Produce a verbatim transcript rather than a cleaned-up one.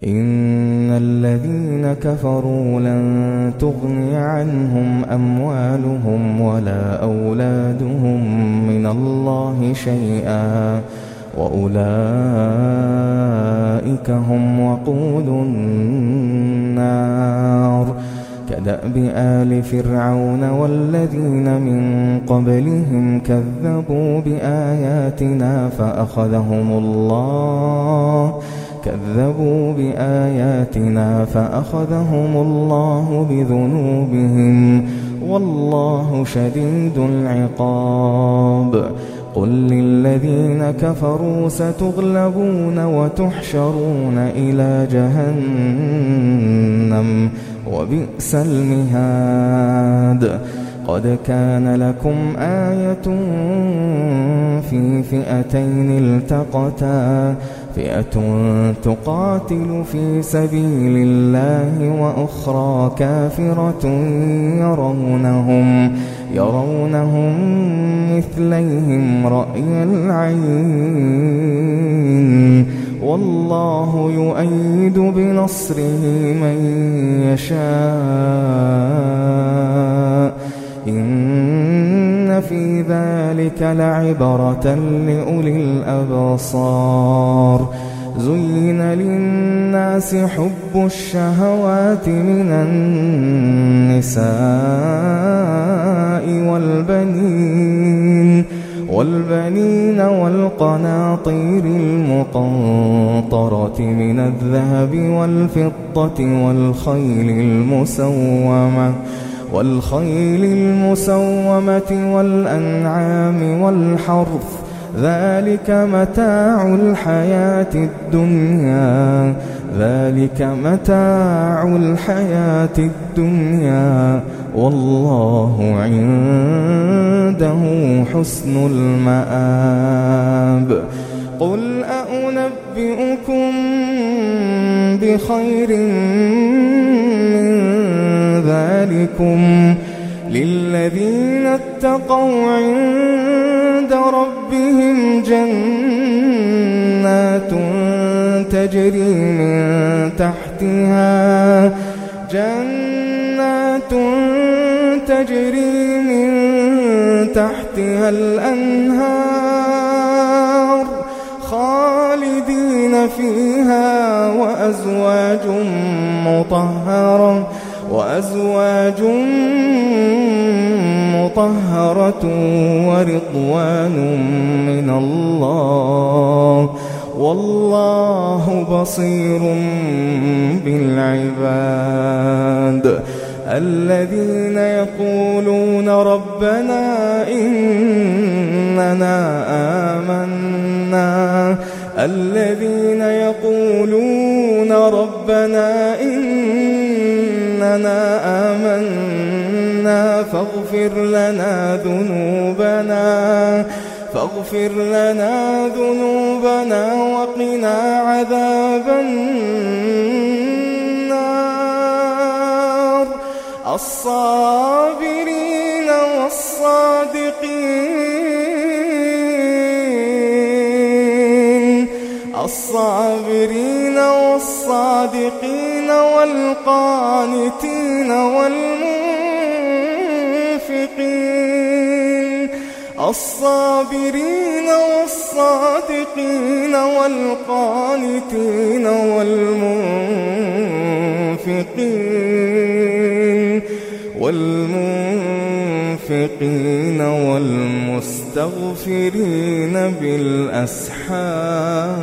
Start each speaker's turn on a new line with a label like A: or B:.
A: إن الذين كفروا لن تغني عنهم أموالهم ولا أولادهم من الله شيئا وأولئك هم وقود النار كدأب آل فرعون والذين من قبلهم كذبوا بآياتنا فأخذهم الله كذبوا بآياتنا فأخذهم الله بذنوبهم والله شديد العقاب قل للذين كفروا ستغلبون وتحشرون إلى جهنم وبئس المهاد قد كان لكم آية في فئتين التقتا فئة تقاتل في سبيل الله وأخرى كافرة يرونهم يرونهم مثليهم رأي العين والله يؤيد بنصره من يشاء إن في ذلك لعبرة لأولي الأبصار زين للناس حب الشهوات من النساء والبنين والبنين والقناطير المقنطرة من الذهب والفضة والخيل المسومة والخيل المسومة والأنعام والحرث ذلك متاع الحياة الدنيا ذلك متاع الحياة الدنيا والله عنده حسن المآب قل أنبئكم بخير من ذلكم للذين اتقوا عند ربهم جنات تجري من تحتها جنات تجري من تحتها الأنهار خالدين فيها وأزواج مطهرة وأزواج مطهرة ورضوان من الله والله بصير بالعباد الذين يقولون ربنا إننا آمنا الذين يقولون ربنا إننا آمنا فاغفر لنا ذنوبنا فاغفر لنا ذنوبنا وقنا عذاب النار الصابرين والصادقين الصابرين والصادقين والقانتين والمنفقين الصابرين والصادقين والقانتين والمنفقين والمنفقين والمستغفرين بالأسحار